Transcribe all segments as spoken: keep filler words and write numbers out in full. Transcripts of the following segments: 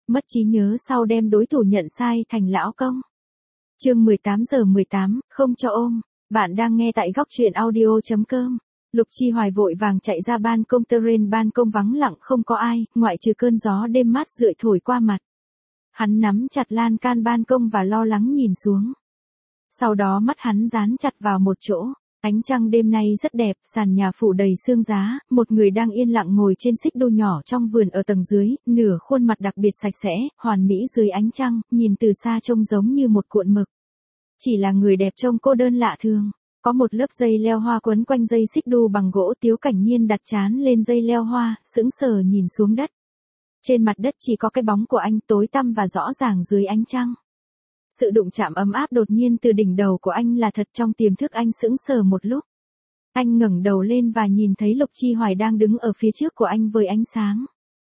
mất trí nhớ sau đem đối thủ nhận sai thành lão công. Chương mười tám giờ mười tám, không cho ôm. Bạn đang nghe tại góc truyện audio chấm com. Lục Chi Hoài vội vàng chạy ra ban công, terrain ban công vắng lặng không có ai, ngoại trừ cơn gió đêm mát rượi thổi qua mặt. Hắn nắm chặt lan can ban công và lo lắng nhìn xuống. Sau đó mắt hắn dán chặt vào một chỗ. Ánh trăng đêm nay rất đẹp, sàn nhà phủ đầy sương giá, một người đang yên lặng ngồi trên xích đu nhỏ trong vườn ở tầng dưới, nửa khuôn mặt đặc biệt sạch sẽ, hoàn mỹ dưới ánh trăng, nhìn từ xa trông giống như một cuộn mực. Chỉ là người đẹp trông cô đơn lạ thường. Có một lớp dây leo hoa quấn quanh dây xích đu bằng gỗ, Tiếu Cảnh Nhiên đặt trán lên dây leo hoa, sững sờ nhìn xuống đất. Trên mặt đất chỉ có cái bóng của anh, tối tăm và rõ ràng dưới ánh trăng. Sự đụng chạm ấm áp đột nhiên từ đỉnh đầu của anh là thật, trong tiềm thức anh sững sờ một lúc. Anh ngẩng đầu lên và nhìn thấy Lục Chi Hoài đang đứng ở phía trước của anh với ánh sáng.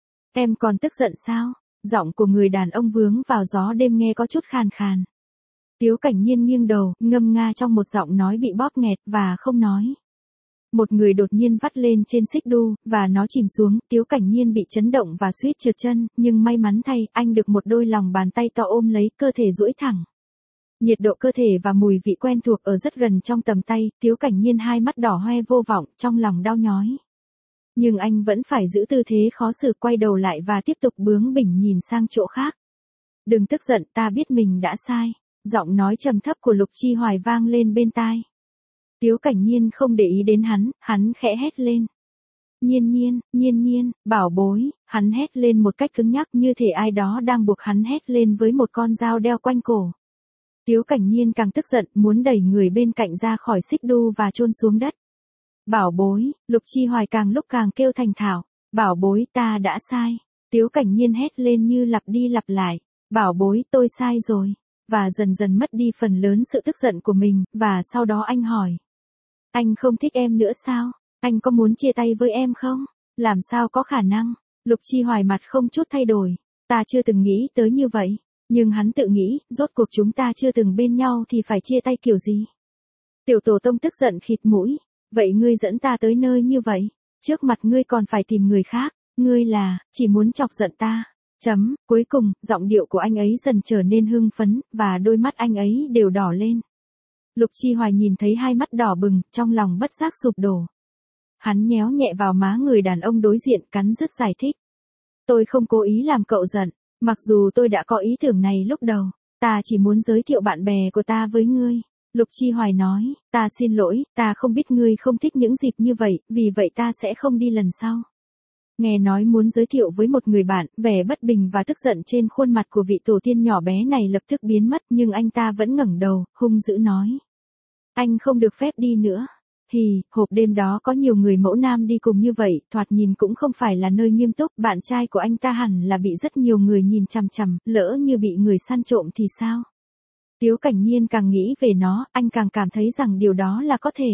Em còn tức giận sao? Giọng của người đàn ông vướng vào gió đêm nghe có chút khàn khàn. Tiếu Cảnh Nhiên nghiêng đầu, ngâm nga trong một giọng nói bị bóp nghẹt và không nói. Một người đột nhiên vắt lên trên xích đu, và nó chìm xuống, Tiếu Cảnh Nhiên bị chấn động và suýt trượt chân, nhưng may mắn thay, anh được một đôi lòng bàn tay to ôm lấy, cơ thể duỗi thẳng. Nhiệt độ cơ thể và mùi vị quen thuộc ở rất gần trong tầm tay, Tiếu Cảnh Nhiên hai mắt đỏ hoe vô vọng, trong lòng đau nhói. Nhưng anh vẫn phải giữ tư thế khó xử, quay đầu lại và tiếp tục bướng bỉnh nhìn sang chỗ khác. Đừng tức giận, ta biết mình đã sai. Giọng nói trầm thấp của Lục Chi Hoài vang lên bên tai. Tiếu Cảnh Nhiên không để ý đến hắn, hắn khẽ hét lên. Nhiên nhiên, nhiên nhiên, bảo bối, hắn hét lên một cách cứng nhắc như thể ai đó đang buộc hắn hét lên với một con dao đeo quanh cổ. Tiếu Cảnh Nhiên càng tức giận, muốn đẩy người bên cạnh ra khỏi xích đu và chôn xuống đất. Bảo bối, Lục Chi Hoài càng lúc càng kêu thành thạo. Bảo bối, ta đã sai. Tiếu Cảnh Nhiên hét lên như lặp đi lặp lại. Bảo bối, tôi sai rồi. Và dần dần mất đi phần lớn sự tức giận của mình, và sau đó anh hỏi. Anh không thích em nữa sao? Anh có muốn chia tay với em không? Làm sao có khả năng? Lục Chi Hoài mặt không chút thay đổi. Ta chưa từng nghĩ tới như vậy. Nhưng hắn tự nghĩ, rốt cuộc chúng ta chưa từng bên nhau thì phải chia tay kiểu gì? Tiểu tổ tông tức giận khịt mũi. Vậy ngươi dẫn ta tới nơi như vậy? Trước mặt ngươi còn phải tìm người khác. Ngươi là, chỉ muốn chọc giận ta. Chấm, cuối cùng, giọng điệu của anh ấy dần trở nên hưng phấn, và đôi mắt anh ấy đều đỏ lên. Lục Chi Hoài nhìn thấy hai mắt đỏ bừng, trong lòng bất giác sụp đổ. Hắn nhéo nhẹ vào má người đàn ông đối diện, cắn rứt giải thích. Tôi không cố ý làm cậu giận, mặc dù tôi đã có ý tưởng này lúc đầu, ta chỉ muốn giới thiệu bạn bè của ta với ngươi. Lục Chi Hoài nói, ta xin lỗi, ta không biết ngươi không thích những dịp như vậy, vì vậy ta sẽ không đi lần sau. Nghe nói muốn giới thiệu với một người bạn, vẻ bất bình và tức giận trên khuôn mặt của vị tổ tiên nhỏ bé này lập tức biến mất, nhưng anh ta vẫn ngẩng đầu, hung dữ nói. Anh không được phép đi nữa. Hì, hộp đêm đó có nhiều người mẫu nam đi cùng như vậy, thoạt nhìn cũng không phải là nơi nghiêm túc, bạn trai của anh ta hẳn là bị rất nhiều người nhìn chằm chằm, lỡ như bị người săn trộm thì sao? Tiếu Cảnh Nhiên càng nghĩ về nó, anh càng cảm thấy rằng điều đó là có thể.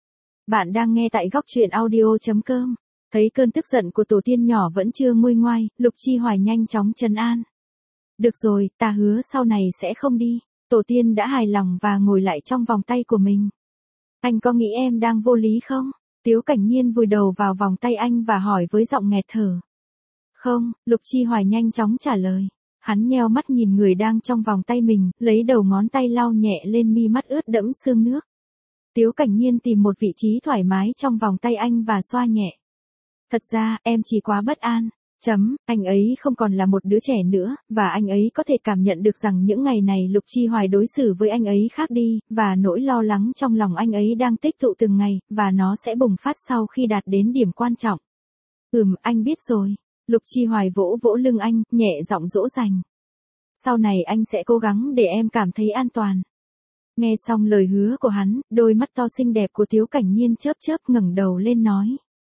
Bạn đang nghe tại góc truyện audio chấm com. Thấy cơn tức giận của tổ tiên nhỏ vẫn chưa nguôi ngoai, Lục Chi Hoài nhanh chóng trấn an. Được rồi, ta hứa sau này sẽ không đi. Tổ tiên đã hài lòng và ngồi lại trong vòng tay của mình. Anh có nghĩ em đang vô lý không? Tiếu Cảnh Nhiên vùi đầu vào vòng tay anh và hỏi với giọng nghẹt thở. Không, Lục Chi Hoài nhanh chóng trả lời. Hắn nheo mắt nhìn người đang trong vòng tay mình, lấy đầu ngón tay lau nhẹ lên mi mắt ướt đẫm sương nước. Tiếu Cảnh Nhiên tìm một vị trí thoải mái trong vòng tay anh và xoa nhẹ. Thật ra, em chỉ quá bất an. Chấm, anh ấy không còn là một đứa trẻ nữa, và anh ấy có thể cảm nhận được rằng những ngày này Lục Chi Hoài đối xử với anh ấy khác đi, và nỗi lo lắng trong lòng anh ấy đang tích tụ từng ngày, và nó sẽ bùng phát sau khi đạt đến điểm quan trọng. Ừm, anh biết rồi. Lục Chi Hoài vỗ vỗ lưng anh, nhẹ giọng dỗ dành. Sau này anh sẽ cố gắng để em cảm thấy an toàn. Nghe xong lời hứa của hắn, đôi mắt to xinh đẹp của Tiếu Cảnh Nhiên chớp chớp ngẩng đầu lên nói.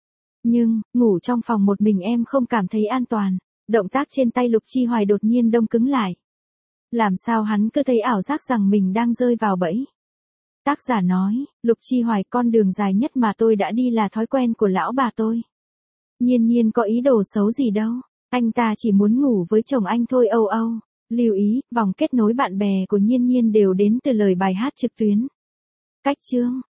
Nhưng, ngủ trong phòng một mình em không cảm thấy an toàn. Động tác trên tay Lục Chi Hoài đột nhiên đông cứng lại. Làm sao hắn cứ thấy ảo giác rằng mình đang rơi vào bẫy. Tác giả nói, Lục Chi Hoài, con đường dài nhất mà tôi đã đi là thói quen của lão bà tôi. Nhiên Nhiên có ý đồ xấu gì đâu. Anh ta chỉ muốn ngủ với chồng anh thôi. Âu âu. Lưu ý, vòng kết nối bạn bè của Nhiên Nhiên đều đến từ lời bài hát trực tuyến. Cách chương.